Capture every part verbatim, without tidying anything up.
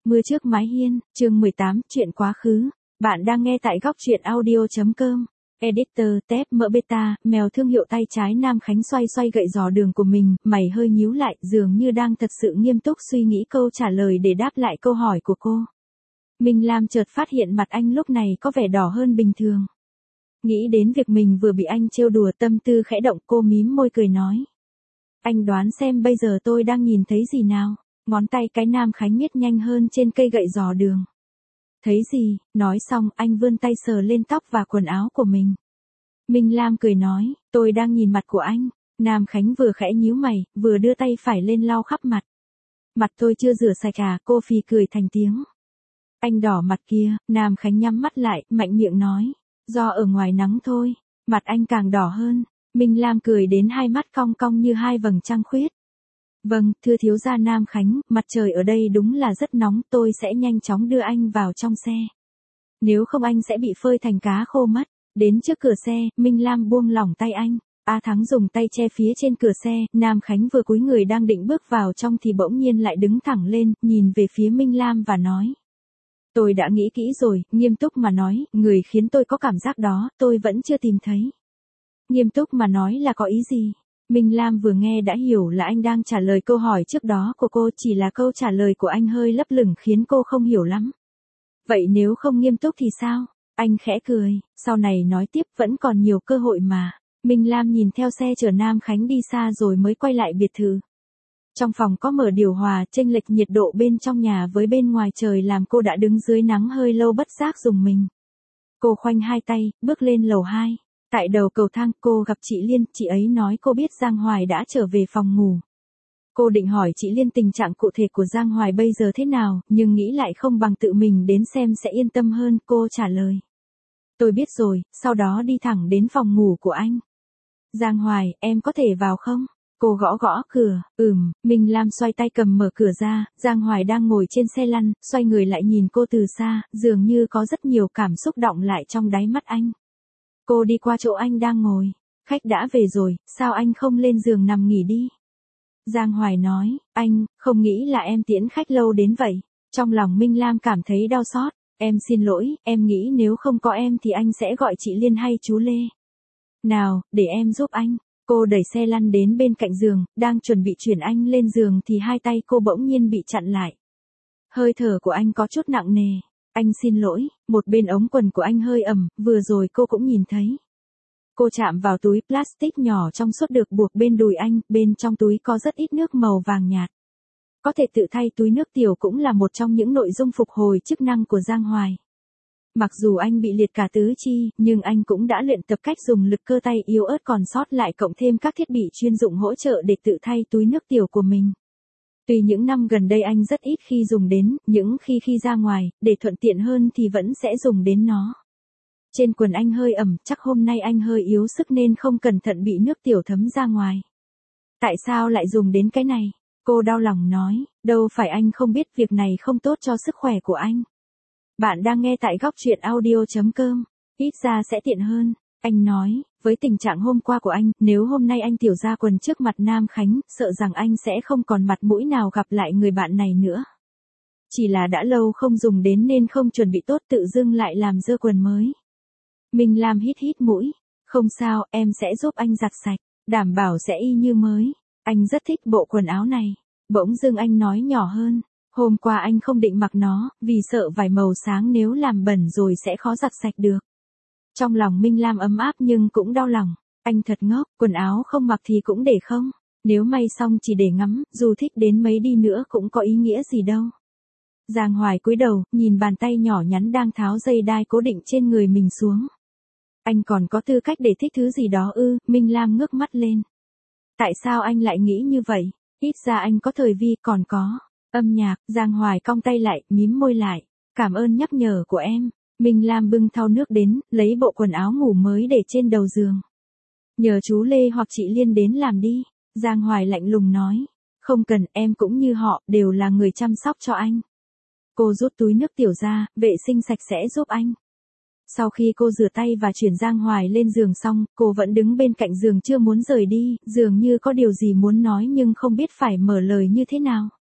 Mưa trước mái hiên, chương mười tám, chuyện quá khứ. Bạn đang nghe tại góc truyện audio chấm com. Editor, Tép, Mỡ Beta, mèo thương hiệu tay trái Nam Khánh xoay xoay gậy giò đường của mình, mày hơi nhíu lại, dường như đang thật sự nghiêm túc suy nghĩ câu trả lời để đáp lại câu hỏi của cô. Minh Lam chợt phát hiện mặt anh lúc này có vẻ đỏ hơn bình thường. Nghĩ đến việc mình vừa bị anh trêu đùa, tâm tư khẽ động, cô mím môi cười nói. Anh đoán xem bây giờ tôi đang nhìn thấy gì nào? Ngón tay cái Nam Khánh miết nhanh hơn trên cây gậy giò đường. Thấy gì? Nói xong, anh vươn tay sờ lên tóc và quần áo của mình. Minh Lam cười nói, tôi đang nhìn mặt của anh. Nam Khánh vừa khẽ nhíu mày, vừa đưa tay phải lên lau khắp mặt. Mặt tôi chưa rửa sạch à? Cô phì cười thành tiếng. Anh đỏ mặt kia. Nam Khánh nhắm mắt lại, mạnh miệng nói. Do ở ngoài nắng thôi. Mặt anh càng đỏ hơn. Minh Lam cười đến hai mắt cong cong như hai vầng trăng khuyết. Vâng, thưa thiếu gia Nam Khánh, mặt trời ở đây đúng là rất nóng, tôi sẽ nhanh chóng đưa anh vào trong xe. Nếu không anh sẽ bị phơi thành cá khô mất. Đến trước cửa xe, Minh Lam buông lỏng tay anh. A Thắng dùng tay che phía trên cửa xe, Nam Khánh vừa cúi người đang định bước vào trong thì bỗng nhiên lại đứng thẳng lên, nhìn về phía Minh Lam và nói. Tôi đã nghĩ kỹ rồi, nghiêm túc mà nói, người khiến tôi có cảm giác đó, tôi vẫn chưa tìm thấy. Nghiêm túc mà nói là có ý gì? Minh Lam vừa nghe đã hiểu là anh đang trả lời câu hỏi trước đó của cô, chỉ là câu trả lời của anh hơi lấp lửng khiến cô không hiểu lắm. Vậy nếu không nghiêm túc thì sao? Anh khẽ cười, sau này nói tiếp vẫn còn nhiều cơ hội mà. Minh Lam nhìn theo xe chở Nam Khánh đi xa rồi mới quay lại biệt thự. Trong phòng có mở điều hòa, chênh lệch nhiệt độ bên trong nhà với bên ngoài trời làm cô đã đứng dưới nắng hơi lâu bất giác rùng mình. Cô khoanh hai tay, bước lên lầu hai. Tại đầu cầu thang, cô gặp chị Liên, chị ấy nói cô biết Giang Hoài đã trở về phòng ngủ. Cô định hỏi chị Liên tình trạng cụ thể của Giang Hoài bây giờ thế nào, nhưng nghĩ lại không bằng tự mình đến xem sẽ yên tâm hơn, cô trả lời. Tôi biết rồi, sau đó đi thẳng đến phòng ngủ của anh. Giang Hoài, em có thể vào không? Cô gõ gõ cửa, ừm, Minh Lam xoay tay cầm mở cửa ra, Giang Hoài đang ngồi trên xe lăn, xoay người lại nhìn cô từ xa, dường như có rất nhiều cảm xúc đọng lại trong đáy mắt anh. Cô đi qua chỗ anh đang ngồi. Khách đã về rồi, sao anh không lên giường nằm nghỉ đi? Giang Hoài nói, anh, không nghĩ là em tiễn khách lâu đến vậy. Trong lòng Minh Lam cảm thấy đau xót. Em xin lỗi, em nghĩ nếu không có em thì anh sẽ gọi chị Liên hay chú Lê. Nào, để em giúp anh. Cô đẩy xe lăn đến bên cạnh giường, đang chuẩn bị chuyển anh lên giường thì hai tay cô bỗng nhiên bị chặn lại. Hơi thở của anh có chút nặng nề. Anh xin lỗi, một bên ống quần của anh hơi ẩm, vừa rồi cô cũng nhìn thấy. Cô chạm vào túi plastic nhỏ trong suốt được buộc bên đùi anh, bên trong túi có rất ít nước màu vàng nhạt. Có thể tự thay túi nước tiểu cũng là một trong những nội dung phục hồi chức năng của Giang Hoài. Mặc dù anh bị liệt cả tứ chi, nhưng anh cũng đã luyện tập cách dùng lực cơ tay yếu ớt còn sót lại cộng thêm các thiết bị chuyên dụng hỗ trợ để tự thay túi nước tiểu của mình. Tuy những năm gần đây anh rất ít khi dùng đến, những khi khi ra ngoài, để thuận tiện hơn thì vẫn sẽ dùng đến nó. Trên quần anh hơi ẩm, chắc hôm nay anh hơi yếu sức nên không cẩn thận bị nước tiểu thấm ra ngoài. Tại sao lại dùng đến cái này? Cô đau lòng nói, đâu phải anh không biết việc này không tốt cho sức khỏe của anh. Bạn đang nghe tại góc truyện audio chấm com, ít ra sẽ tiện hơn. Anh nói, với tình trạng hôm qua của anh, nếu hôm nay anh tiểu ra quần trước mặt Nam Khánh, sợ rằng anh sẽ không còn mặt mũi nào gặp lại người bạn này nữa. Chỉ là đã lâu không dùng đến nên không chuẩn bị tốt tự dưng lại làm dơ quần mới. Minh Lam hít hít mũi, không sao, em sẽ giúp anh giặt sạch, đảm bảo sẽ y như mới. Anh rất thích bộ quần áo này. Bỗng dưng anh nói nhỏ hơn. Hôm qua anh không định mặc nó, vì sợ vải màu sáng nếu làm bẩn rồi sẽ khó giặt sạch được. Trong lòng Minh Lam ấm áp nhưng cũng đau lòng. Anh thật ngốc, quần áo không mặc thì cũng để không. Nếu may xong chỉ để ngắm, dù thích đến mấy đi nữa cũng có ý nghĩa gì đâu. Giang Hoài cúi đầu, nhìn bàn tay nhỏ nhắn đang tháo dây đai cố định trên người mình xuống. Anh còn có tư cách để thích thứ gì đó ư? Minh Lam ngước mắt lên. Tại sao anh lại nghĩ như vậy? Ít ra anh có thời vi, còn có âm nhạc. Giang Hoài cong tay lại, mím môi lại. Cảm ơn nhắc nhở của em. Minh Lam bưng thau nước đến, lấy bộ quần áo ngủ mới để trên đầu giường. Nhờ chú Lê hoặc chị Liên đến làm đi. Giang Hoài lạnh lùng nói. Không cần, em cũng như họ, đều là người chăm sóc cho anh. Cô rút túi nước tiểu ra, vệ sinh sạch sẽ giúp anh. Sau khi cô rửa tay và chuyển Giang Hoài lên giường xong, cô vẫn đứng bên cạnh giường chưa muốn rời đi, dường như có điều gì muốn nói nhưng không biết phải mở lời như thế nào.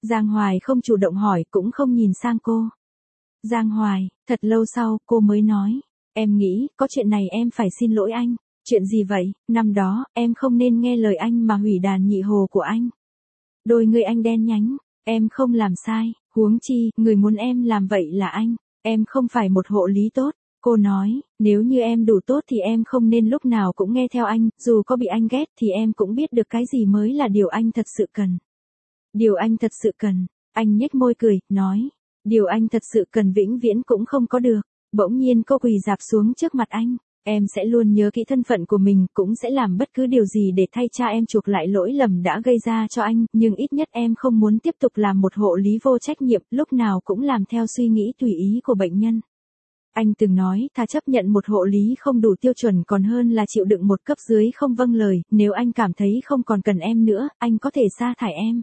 Giang Hoài không chủ động hỏi cũng không nhìn sang cô. Giang Hoài, thật lâu sau cô mới nói. Em nghĩ, có chuyện này em phải xin lỗi anh. Chuyện gì vậy? Năm đó, em không nên nghe lời anh mà hủy đàn nhị hồ của anh. Đôi người anh đen nhánh, em không làm sai, huống chi, người muốn em làm vậy là anh. Em không phải một hộ lý tốt. Cô nói, nếu như em đủ tốt thì em không nên lúc nào cũng nghe theo anh, dù có bị anh ghét thì em cũng biết được cái gì mới là điều anh thật sự cần. Điều anh thật sự cần, anh nhếch môi cười, nói, điều anh thật sự cần vĩnh viễn cũng không có được. Bỗng nhiên cô quỳ rạp xuống trước mặt anh, em sẽ luôn nhớ kỹ thân phận của mình, cũng sẽ làm bất cứ điều gì để thay cha em chuộc lại lỗi lầm đã gây ra cho anh, nhưng ít nhất em không muốn tiếp tục làm một hộ lý vô trách nhiệm, lúc nào cũng làm theo suy nghĩ tùy ý của bệnh nhân. Anh từng nói, thà chấp nhận một hộ lý không đủ tiêu chuẩn còn hơn là chịu đựng một cấp dưới không vâng lời, nếu anh cảm thấy không còn cần em nữa, anh có thể sa thải em.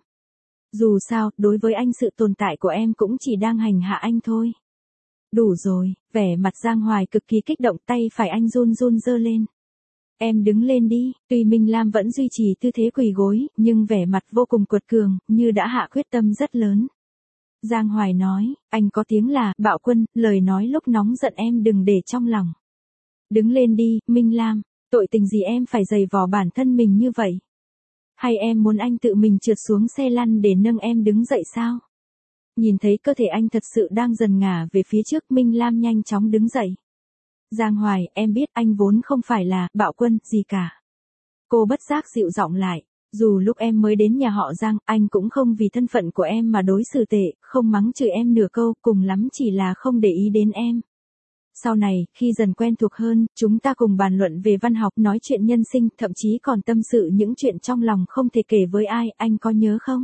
Dù sao, đối với anh sự tồn tại của em cũng chỉ đang hành hạ anh thôi. Đủ rồi, vẻ mặt Giang Hoài cực kỳ kích động, tay phải anh run run giơ lên. Em đứng lên đi, tuy Minh Lam vẫn duy trì tư thế quỳ gối, nhưng vẻ mặt vô cùng cuột cường, như đã hạ quyết tâm rất lớn. Giang Hoài nói, anh có tiếng là, Bạo Quân, lời nói lúc nóng giận em đừng để trong lòng. Đứng lên đi, Minh Lam, tội tình gì em phải giày vò bản thân mình như vậy? Hay em muốn anh tự mình trượt xuống xe lăn để nâng em đứng dậy sao? Nhìn thấy cơ thể anh thật sự đang dần ngả về phía trước, Minh Lam nhanh chóng đứng dậy. Giang Hoài, em biết anh vốn không phải là, Bạo Quân, gì cả. Cô bất giác dịu giọng lại. Dù lúc em mới đến nhà họ Giang, anh cũng không vì thân phận của em mà đối xử tệ, không mắng chửi em nửa câu, cùng lắm chỉ là không để ý đến em. Sau này, khi dần quen thuộc hơn, chúng ta cùng bàn luận về văn học, nói chuyện nhân sinh, thậm chí còn tâm sự những chuyện trong lòng không thể kể với ai, anh có nhớ không?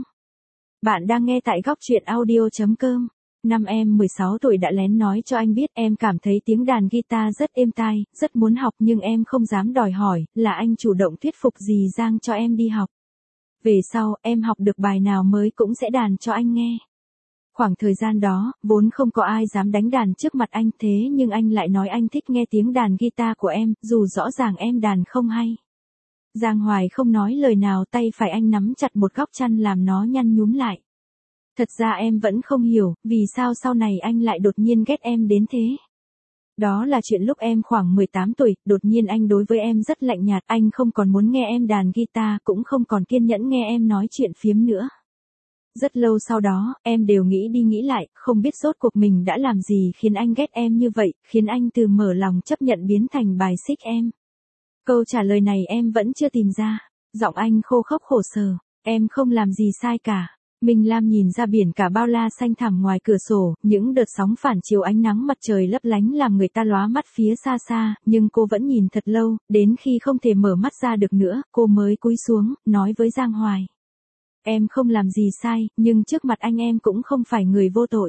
Bạn đang nghe tại góc truyện audio chấm com. Năm em mười sáu tuổi đã lén nói cho anh biết em cảm thấy tiếng đàn guitar rất êm tai, rất muốn học nhưng em không dám đòi hỏi, là anh chủ động thuyết phục dì Giang cho em đi học. Về sau, em học được bài nào mới cũng sẽ đàn cho anh nghe. Khoảng thời gian đó, vốn không có ai dám đánh đàn trước mặt anh, thế nhưng anh lại nói anh thích nghe tiếng đàn guitar của em, dù rõ ràng em đàn không hay. Giang Hoài không nói lời nào, tay phải anh nắm chặt một góc chăn làm nó nhăn nhúm lại. Thật ra em vẫn không hiểu, vì sao sau này anh lại đột nhiên ghét em đến thế. Đó là chuyện lúc em khoảng mười tám tuổi, đột nhiên anh đối với em rất lạnh nhạt, anh không còn muốn nghe em đàn guitar, cũng không còn kiên nhẫn nghe em nói chuyện phiếm nữa. Rất lâu sau đó, em đều nghĩ đi nghĩ lại, không biết rốt cuộc mình đã làm gì khiến anh ghét em như vậy, khiến anh từ mở lòng chấp nhận biến thành bài xích em. Câu trả lời này em vẫn chưa tìm ra. Giọng anh khô khốc khổ sở, em không làm gì sai cả. Minh Lam nhìn ra biển cả bao la xanh thẳm ngoài cửa sổ, những đợt sóng phản chiếu ánh nắng mặt trời lấp lánh làm người ta lóa mắt phía xa xa, nhưng cô vẫn nhìn thật lâu, đến khi không thể mở mắt ra được nữa, cô mới cúi xuống, nói với Giang Hoài. Em không làm gì sai, nhưng trước mặt anh em cũng không phải người vô tội.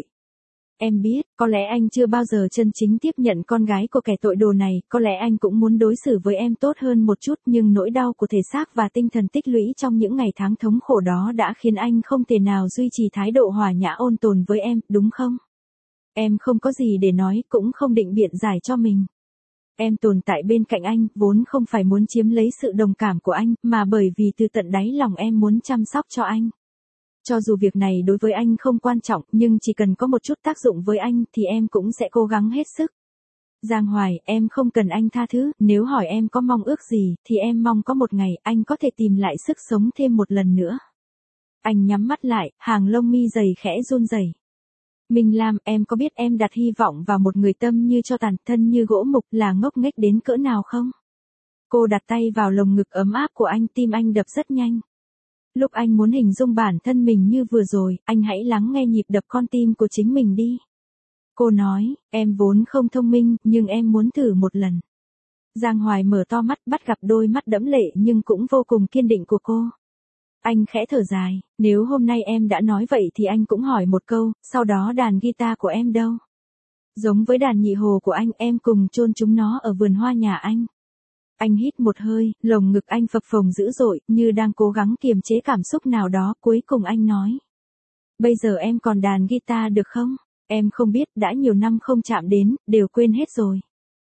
Em biết, có lẽ anh chưa bao giờ chân chính tiếp nhận con gái của kẻ tội đồ này, có lẽ anh cũng muốn đối xử với em tốt hơn một chút, nhưng nỗi đau của thể xác và tinh thần tích lũy trong những ngày tháng thống khổ đó đã khiến anh không thể nào duy trì thái độ hòa nhã ôn tồn với em, đúng không? Em không có gì để nói, cũng không định biện giải cho mình. Em tồn tại bên cạnh anh, vốn không phải muốn chiếm lấy sự đồng cảm của anh, mà bởi vì từ tận đáy lòng em muốn chăm sóc cho anh. Cho dù việc này đối với anh không quan trọng, nhưng chỉ cần có một chút tác dụng với anh, thì em cũng sẽ cố gắng hết sức. Giang Hoài, em không cần anh tha thứ, nếu hỏi em có mong ước gì, thì em mong có một ngày, anh có thể tìm lại sức sống thêm một lần nữa. Anh nhắm mắt lại, hàng lông mi dày khẽ run rẩy. Minh Lam, em có biết em đặt hy vọng vào một người tâm như cho tàn, thân như gỗ mục, là ngốc nghếch đến cỡ nào không? Cô đặt tay vào lồng ngực ấm áp của anh, tim anh đập rất nhanh. Lúc anh muốn hình dung bản thân mình như vừa rồi, anh hãy lắng nghe nhịp đập con tim của chính mình đi. Cô nói, em vốn không thông minh, nhưng em muốn thử một lần. Giang Hoài mở to mắt, bắt gặp đôi mắt đẫm lệ nhưng cũng vô cùng kiên định của cô. Anh khẽ thở dài, nếu hôm nay em đã nói vậy thì anh cũng hỏi một câu, sau đó đàn guitar của em đâu? Giống với đàn nhị hồ của anh, em cùng chôn chúng nó ở vườn hoa nhà anh. Anh hít một hơi, lồng ngực anh phập phồng dữ dội, như đang cố gắng kiềm chế cảm xúc nào đó, cuối cùng anh nói. Bây giờ em còn đàn guitar được không? Em không biết, đã nhiều năm không chạm đến, đều quên hết rồi.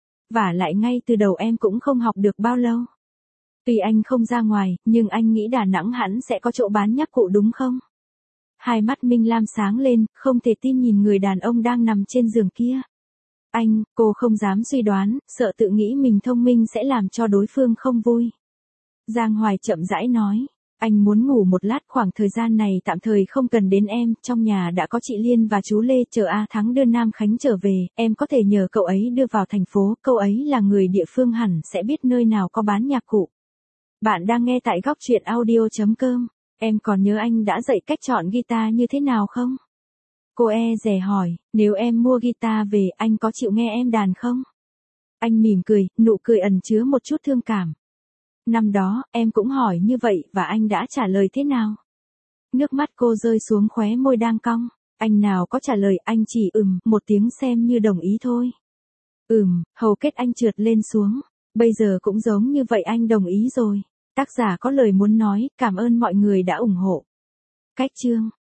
Vả lại ngay từ đầu em cũng không học được bao lâu. Tuy anh không ra ngoài, nhưng anh nghĩ Đà Nẵng hẳn sẽ có chỗ bán nhạc cụ đúng không? Hai mắt Minh Lam sáng lên, không thể tin nhìn người đàn ông đang nằm trên giường kia. Anh, cô không dám suy đoán, sợ tự nghĩ mình thông minh sẽ làm cho đối phương không vui. Giang Hoài chậm rãi nói, anh muốn ngủ một lát, khoảng thời gian này tạm thời không cần đến em, trong nhà đã có chị Liên và chú Lê, chờ A Thắng đưa Nam Khánh trở về, em có thể nhờ cậu ấy đưa vào thành phố, cậu ấy là người địa phương hẳn sẽ biết nơi nào có bán nhạc cụ. Bạn đang nghe tại góc truyện audio chấm com, em còn nhớ anh đã dạy cách chọn guitar như thế nào không? Cô e dè hỏi, nếu em mua guitar về, anh có chịu nghe em đàn không? Anh mỉm cười, nụ cười ẩn chứa một chút thương cảm. Năm đó, em cũng hỏi như vậy và anh đã trả lời thế nào? Nước mắt cô rơi xuống khóe môi đang cong. Anh nào có trả lời, anh chỉ ừm, một tiếng xem như đồng ý thôi. Ừm, hầu kết anh trượt lên xuống. Bây giờ cũng giống như vậy, anh đồng ý rồi. Tác giả có lời muốn nói, cảm ơn mọi người đã ủng hộ. Cách chương